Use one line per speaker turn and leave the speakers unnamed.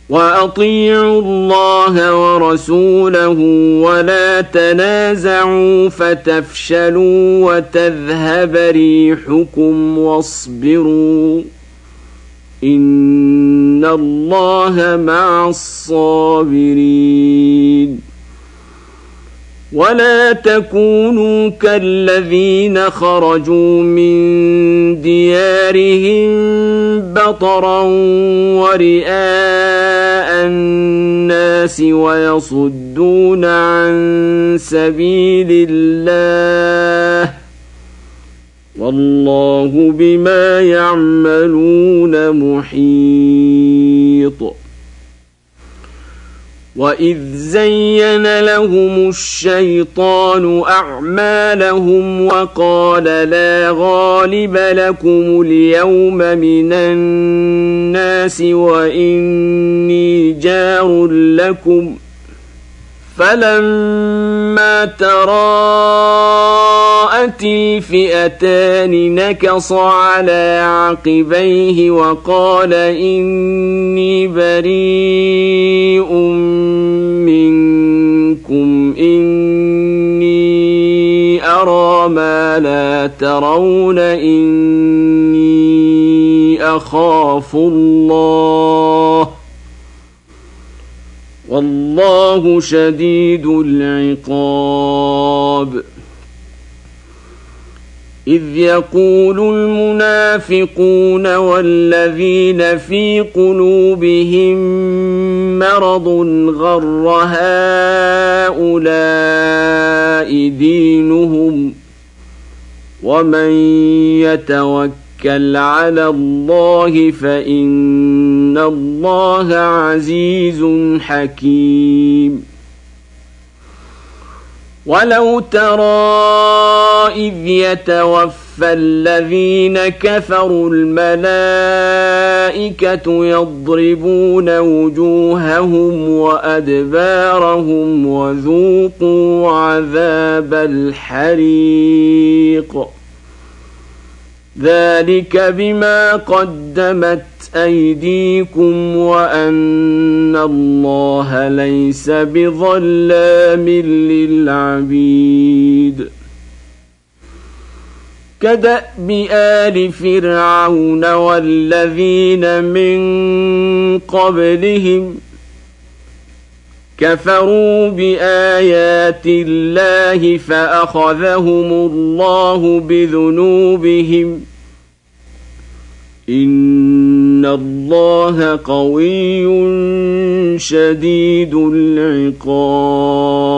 وأطيعوا الله ورسوله ولا تنازعوا فتفشلوا وتذهب ريحكم واصبروا إن الله مع الصابرين ولا تكونوا كالذين خرجوا من ديارهم بطرا ورئاء الناس ويصدون عن سبيل الله والله بما يعملون محيط وإذ زين لهم الشيطان أعمالهم وقال لا غالب لكم اليوم من الناس وإني جار لكم فلما تراءت الفئتان نكص على عقبيه وقال إني بريء منكم إني أرى ما لا ترون إني أخاف الله والله شديد العقاب إذ يقول المنافقون والذين في قلوبهم مرض غر هؤلاء دينهم ومن يتوكل على الله فإن الله عزيز حكيم ولو ترى إذ يتوفى الذين كفروا الملائكة يضربون وجوههم وأدبارهم وذوقوا عذاب الحريق ذلك بما قدمت أيديكم وأن الله ليس بظلام للعبيد كدأب آل فرعون والذين من قبلهم كفروا بآيات الله فأخذهم الله بذنوبهم إن الله قوي شديد العقاب